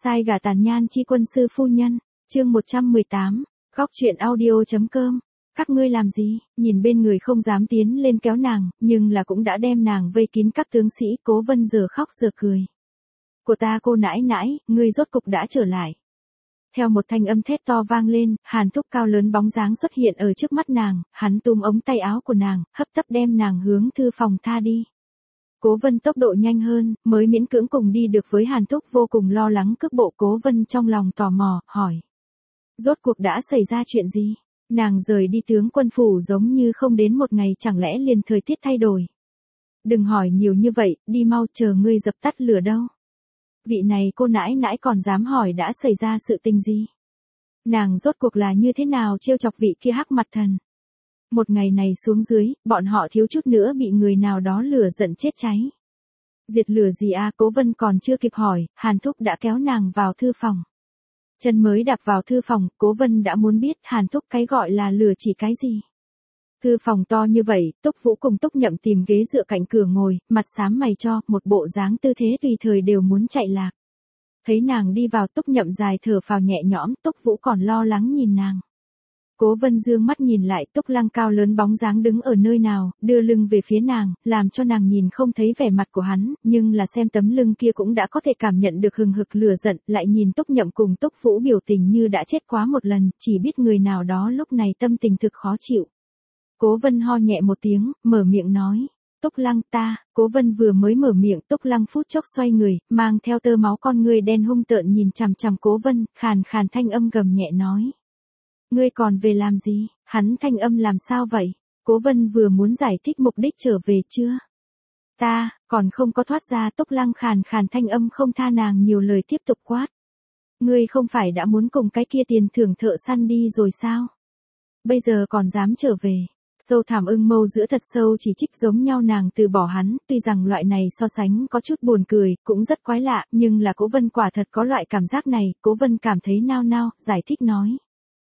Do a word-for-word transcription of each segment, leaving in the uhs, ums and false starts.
Sai gả tàn nhan chi quân sư phu nhân, chương một trăm mười tám, góc truyện audio.com. Các ngươi làm gì? Nhìn bên người không dám tiến lên kéo nàng, nhưng là cũng đã đem nàng vây kín các tướng sĩ. Cố Vân giờ khóc giờ cười. Của ta cô nãi nãi, ngươi rốt cục đã trở lại. Theo một thanh âm thét to vang lên, Hàn Thúc cao lớn bóng dáng xuất hiện ở trước mắt nàng, hắn túm ống tay áo của nàng, hấp tấp đem nàng hướng thư phòng tha đi. Cố Vân tốc độ nhanh hơn, mới miễn cưỡng cùng đi được với Hàn Thúc, vô cùng lo lắng cước bộ. Cố Vân trong lòng tò mò, hỏi. Rốt cuộc đã xảy ra chuyện gì? Nàng rời đi tướng quân phủ giống như không đến một ngày, chẳng lẽ liền thời tiết thay đổi? Đừng hỏi nhiều như vậy, đi mau, chờ ngươi dập tắt lửa đâu. Vị này cô nãi nãi còn dám hỏi đã xảy ra sự tình gì? Nàng rốt cuộc là như thế nào trêu chọc vị kia hắc mặt thần? Một ngày này xuống dưới, bọn họ thiếu chút nữa bị người nào đó lửa giận chết cháy. Diệt lửa gì à? Cố Vân còn chưa kịp hỏi, Hàn Thúc đã kéo nàng vào thư phòng. Chân mới đạp vào thư phòng, Cố Vân đã muốn biết Hàn Thúc cái gọi là lửa chỉ cái gì. Thư phòng to như vậy, Túc Vũ cùng Túc Nhậm tìm ghế dựa cạnh cửa ngồi, mặt xám mày cho, một bộ dáng tư thế tùy thời đều muốn chạy lạc. Thấy nàng đi vào, Túc Nhậm dài thở phào nhẹ nhõm, Túc Vũ còn lo lắng nhìn nàng. Cố Vân dương mắt nhìn lại, Túc Lăng cao lớn bóng dáng đứng ở nơi nào, đưa lưng về phía nàng, làm cho nàng nhìn không thấy vẻ mặt của hắn, nhưng là xem tấm lưng kia cũng đã có thể cảm nhận được hừng hực lửa giận, lại nhìn Túc Nhậm cùng Túc Vũ biểu tình như đã chết quá một lần, chỉ biết người nào đó lúc này tâm tình thực khó chịu. Cố Vân ho nhẹ một tiếng, mở miệng nói. Túc Lăng ta, Cố Vân vừa mới mở miệng, Túc Lăng phút chốc xoay người, mang theo tơ máu con người đen hung tợn nhìn chằm chằm Cố Vân, khàn khàn thanh âm gầm nhẹ nói. Ngươi còn về làm gì? Hắn thanh âm làm sao vậy? Cố Vân vừa muốn giải thích mục đích trở về chưa? Ta, còn không có thoát ra. Túc Lăng khàn khàn thanh âm không tha nàng nhiều lời tiếp tục quát. Ngươi không phải đã muốn cùng cái kia tiền thưởng thợ săn đi rồi sao? Bây giờ còn dám trở về. Sâu thẳm ưng mâu giữa thật sâu chỉ trích giống nhau nàng từ bỏ hắn, tuy rằng loại này so sánh có chút buồn cười, cũng rất quái lạ, nhưng là Cố Vân quả thật có loại cảm giác này. Cố Vân cảm thấy nao nao, giải thích nói.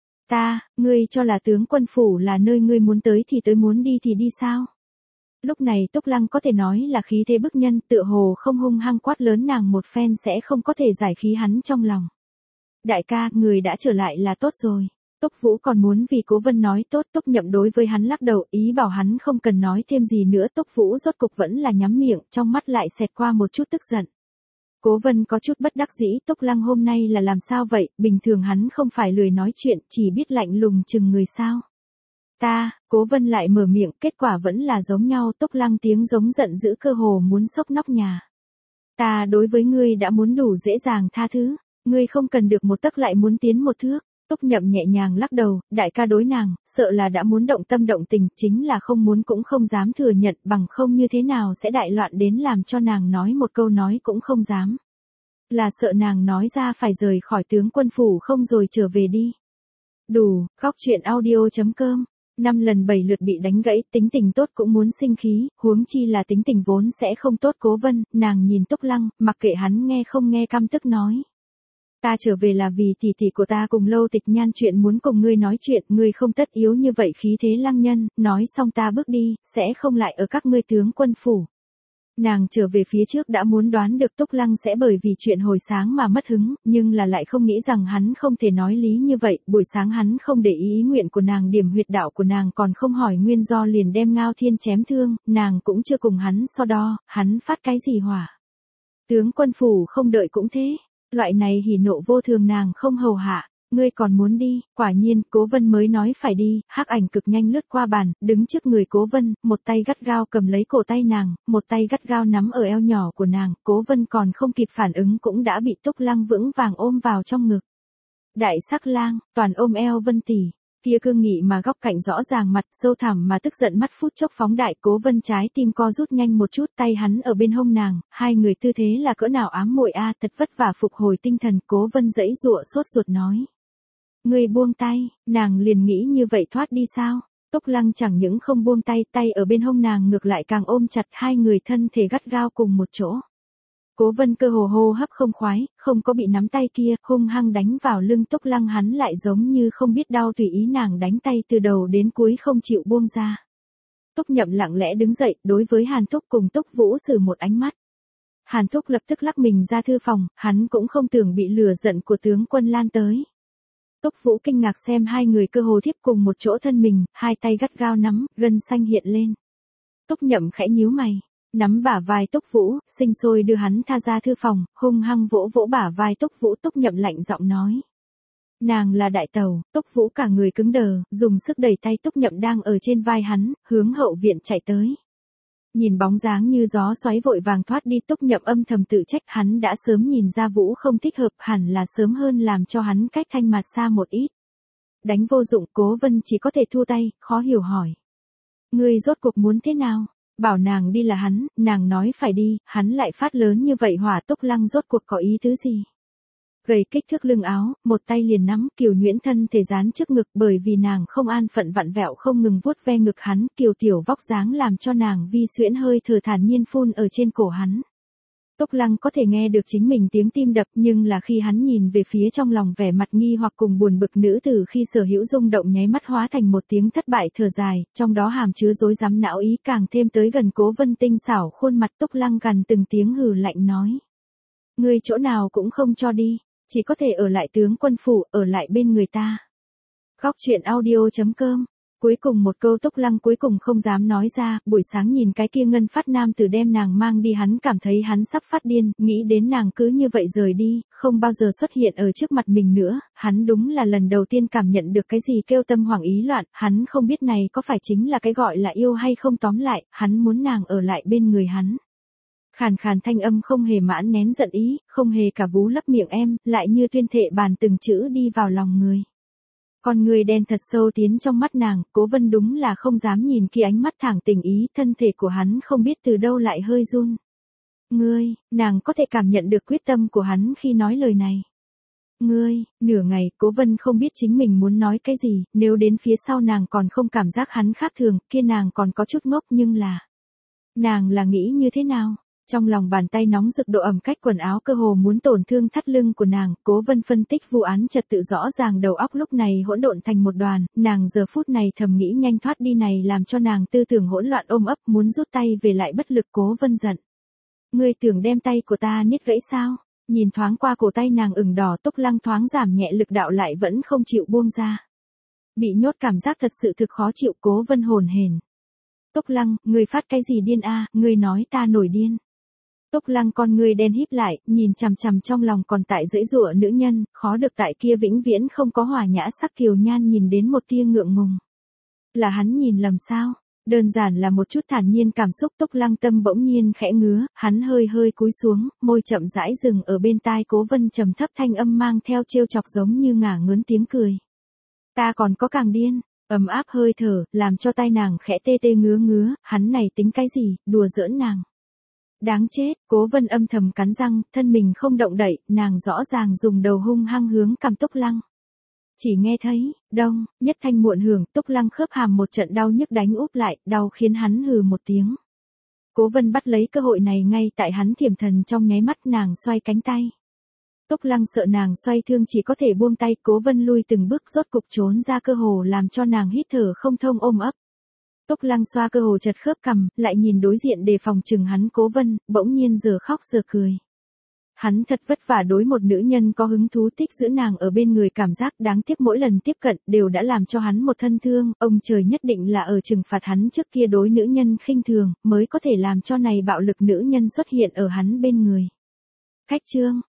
Ta, ngươi cho là tướng quân phủ là nơi ngươi muốn tới thì tới, muốn đi thì đi sao? Lúc này Túc Lăng có thể nói là khí thế bức nhân, tựa hồ không hung hăng quát lớn nàng một phen sẽ không có thể giải khí hắn trong lòng. Đại ca, người đã trở lại là tốt rồi. Túc Vũ còn muốn vì Cố Vân nói tốt. Túc Nhậm đối với hắn lắc đầu, ý bảo hắn không cần nói thêm gì nữa. Túc Vũ rốt cục vẫn là nhắm miệng, trong mắt lại xẹt qua một chút tức giận. Cố Vân có chút bất đắc dĩ, Túc Lăng hôm nay là làm sao vậy? Bình thường hắn không phải lười nói chuyện, chỉ biết lạnh lùng chừng người sao? Ta, Cố Vân lại mở miệng, kết quả vẫn là giống nhau. Túc Lăng tiếng giống giận dữ cơ hồ muốn xốc nóc nhà. Ta đối với ngươi đã muốn đủ dễ dàng tha thứ, ngươi không cần được một tấc lại muốn tiến một thước. Túc Nhậm nhẹ nhàng lắc đầu, đại ca đối nàng, sợ là đã muốn động tâm động tình, chính là không muốn cũng không dám thừa nhận, bằng không như thế nào sẽ đại loạn đến làm cho nàng nói một câu nói cũng không dám. Là sợ nàng nói ra phải rời khỏi tướng quân phủ không rồi trở về đi. Đủ, góc truyện audio.com. Năm lần bảy lượt bị đánh gãy, tính tình tốt cũng muốn sinh khí, huống chi là tính tình vốn sẽ không tốt. Cố Vân, nàng nhìn Túc Lăng, mặc kệ hắn nghe không nghe căm tức nói. Ta trở về là vì tỷ tỷ của ta cùng Lâu Tịch Nhan chuyện muốn cùng ngươi nói chuyện, ngươi không tất yếu như vậy khí thế lăng nhân, nói xong ta bước đi, sẽ không lại ở các ngươi tướng quân phủ. Nàng trở về phía trước đã muốn đoán được Túc Lăng sẽ bởi vì chuyện hồi sáng mà mất hứng, nhưng là lại không nghĩ rằng hắn không thể nói lý như vậy. Buổi sáng hắn không để ý ý nguyện của nàng, điểm huyệt đạo của nàng còn không hỏi nguyên do liền đem Ngao Thiên chém thương, nàng cũng chưa cùng hắn so đo, hắn phát cái gì hỏa. Tướng quân phủ không đợi cũng thế. Loại này hỉ nộ vô thường nàng không hầu hạ. Ngươi còn muốn đi? Quả nhiên, Cố Vân mới nói phải đi, hắc ảnh cực nhanh lướt qua bàn, đứng trước người Cố Vân, một tay gắt gao cầm lấy cổ tay nàng, một tay gắt gao nắm ở eo nhỏ của nàng. Cố Vân còn không kịp phản ứng cũng đã bị Túc Lăng vững vàng ôm vào trong ngực. Đại sắc lang, toàn ôm eo Vân tỷ. Kia cương nghị mà góc cạnh rõ ràng, mặt sâu thẳm mà tức giận, mắt phút chốc phóng đại. Cố Vân trái tim co rút nhanh một chút, tay hắn ở bên hông nàng, hai người tư thế là cỡ nào ám muội a, thật vất vả phục hồi tinh thần. Cố Vân giãy giụa sốt ruột nói. Ngươi buông tay, nàng liền nghĩ như vậy thoát đi sao? Túc Lăng chẳng những không buông tay, tay ở bên hông nàng ngược lại càng ôm chặt, hai người thân thể gắt gao cùng một chỗ. Cố Vân cơ hồ hô hấp không khoái, không có bị nắm tay kia, hung hăng đánh vào lưng Túc Lăng, hắn lại giống như không biết đau tùy ý nàng đánh tay từ đầu đến cuối không chịu buông ra. Túc Nhậm lặng lẽ đứng dậy, đối với Hàn Thúc cùng Túc Vũ sử một ánh mắt. Hàn Thúc lập tức lắc mình ra thư phòng, hắn cũng không tưởng bị lửa giận của tướng quân lan tới. Túc Vũ kinh ngạc xem hai người cơ hồ thiếp cùng một chỗ thân mình, hai tay gắt gao nắm, gân xanh hiện lên. Túc Nhậm khẽ nhíu mày, nắm bả vai Túc Vũ, sinh sôi đưa hắn tha ra thư phòng, hung hăng vỗ vỗ bả vai Túc Vũ. Túc Nhậm lạnh giọng nói. Nàng là đại tẩu. Túc Vũ cả người cứng đờ, dùng sức đẩy tay Túc Nhậm đang ở trên vai hắn, hướng hậu viện chạy tới. Nhìn bóng dáng như gió xoáy vội vàng thoát đi, Túc Nhậm âm thầm tự trách, hắn đã sớm nhìn ra Vũ không thích hợp, hẳn là sớm hơn làm cho hắn cách Thanh Mạt xa một ít. Đánh vô dụng, Cố Vân chỉ có thể thu tay, khó hiểu hỏi. Ngươi rốt cuộc muốn thế nào? Bảo nàng đi là hắn, nàng nói phải đi, hắn lại phát lớn như vậy hỏa. Túc Lăng rốt cuộc có ý tứ gì? Gầy kích thước lưng áo, một tay liền nắm, Kiều Nhuyễn thân thể dán trước ngực, bởi vì nàng không an phận vặn vẹo không ngừng vuốt ve ngực hắn, Kiều tiểu vóc dáng làm cho nàng vi xuyễn hơi thở thản nhiên phun ở trên cổ hắn. Túc Lăng có thể nghe được chính mình tiếng tim đập, nhưng là khi hắn nhìn về phía trong lòng vẻ mặt nghi hoặc cùng buồn bực nữ tử khi sở hữu rung động nháy mắt hóa thành một tiếng thất bại thở dài, trong đó hàm chứa rối rắm não ý càng thêm tới gần Cố Vân tinh xảo khuôn mặt. Túc Lăng gằn từng tiếng hừ lạnh nói. Ngươi chỗ nào cũng không cho đi, chỉ có thể ở lại tướng quân phủ, ở lại bên người ta. Góc truyện audio chấm com. Cuối cùng một câu Túc Lăng cuối cùng không dám nói ra, buổi sáng nhìn cái kia ngân phát nam tử đem nàng mang đi, hắn cảm thấy hắn sắp phát điên, nghĩ đến nàng cứ như vậy rời đi, không bao giờ xuất hiện ở trước mặt mình nữa, hắn đúng là lần đầu tiên cảm nhận được cái gì kêu tâm hoảng ý loạn, hắn không biết này có phải chính là cái gọi là yêu hay không, tóm lại, hắn muốn nàng ở lại bên người hắn. Khàn khàn thanh âm không hề mãn nén giận ý, không hề cả vú lấp miệng em, lại như tuyên thệ bàn từng chữ đi vào lòng người. Con người đen thật sâu tiến trong mắt nàng, Cố Vân đúng là không dám nhìn kia ánh mắt thẳng tình ý, thân thể của hắn không biết từ đâu lại hơi run. Ngươi, nàng có thể cảm nhận được quyết tâm của hắn khi nói lời này. Ngươi, nửa ngày, Cố Vân không biết chính mình muốn nói cái gì, nếu đến phía sau nàng còn không cảm giác hắn khác thường, kia nàng còn có chút ngốc, nhưng là... Nàng là nghĩ như thế nào? Trong lòng bàn tay nóng rực độ ẩm cách quần áo cơ hồ muốn tổn thương thắt lưng của nàng, Cố Vân phân tích vụ án trật tự rõ ràng, đầu óc lúc này hỗn độn thành một đoàn, nàng giờ phút này thầm nghĩ nhanh thoát đi này làm cho nàng tư tưởng hỗn loạn ôm ấp, muốn rút tay về lại bất lực. Cố Vân giận. Ngươi tưởng đem tay của ta niết gãy sao? Nhìn thoáng qua cổ tay nàng ửng đỏ, Túc Lăng thoáng giảm nhẹ lực đạo lại vẫn không chịu buông ra. Bị nhốt cảm giác thật sự thực khó chịu. Cố Vân hồn hển. Túc Lăng, ngươi phát cái gì điên a? À, ngươi nói ta nổi điên. Túc Lăng con người đen híp lại, nhìn chằm chằm trong lòng còn tại dãy giụa nữ nhân, khó được tại kia vĩnh viễn không có hòa nhã sắc kiều nhan nhìn đến một tia ngượng ngùng. Là hắn nhìn lầm sao? Đơn giản là một chút thản nhiên cảm xúc. Túc Lăng tâm bỗng nhiên khẽ ngứa, hắn hơi hơi cúi xuống, môi chậm rãi dừng ở bên tai Cố Vân, trầm thấp thanh âm mang theo trêu chọc giống như ngả ngớn tiếng cười. Ta còn có càng điên. Ấm áp hơi thở, làm cho tai nàng khẽ tê tê ngứa ngứa, hắn này tính cái gì, đùa giỡn nàng. Đáng chết. Cố Vân âm thầm cắn răng, thân mình không động đậy, nàng rõ ràng dùng đầu hung hăng hướng cằm Túc Lăng. Chỉ nghe thấy, đông, nhất thanh muộn hưởng, Túc Lăng khớp hàm một trận đau nhức đánh úp lại, đau khiến hắn hừ một tiếng. Cố Vân bắt lấy cơ hội này ngay tại hắn thiểm thần trong nháy mắt, nàng xoay cánh tay. Túc Lăng sợ nàng xoay thương chỉ có thể buông tay, Cố Vân lui từng bước rốt cục trốn ra cơ hồ làm cho nàng hít thở không thông ôm ấp. Túc Lăng xoa cơ hồ chật khớp cằm, lại nhìn đối diện đề phòng chừng hắn Cố Vân, bỗng nhiên giờ khóc giờ cười. Hắn thật vất vả đối một nữ nhân có hứng thú tích giữ nàng ở bên người, cảm giác đáng tiếc mỗi lần tiếp cận đều đã làm cho hắn một thân thương, ông trời nhất định là ở trừng phạt hắn trước kia đối nữ nhân khinh thường, mới có thể làm cho này bạo lực nữ nhân xuất hiện ở hắn bên người. Khách chương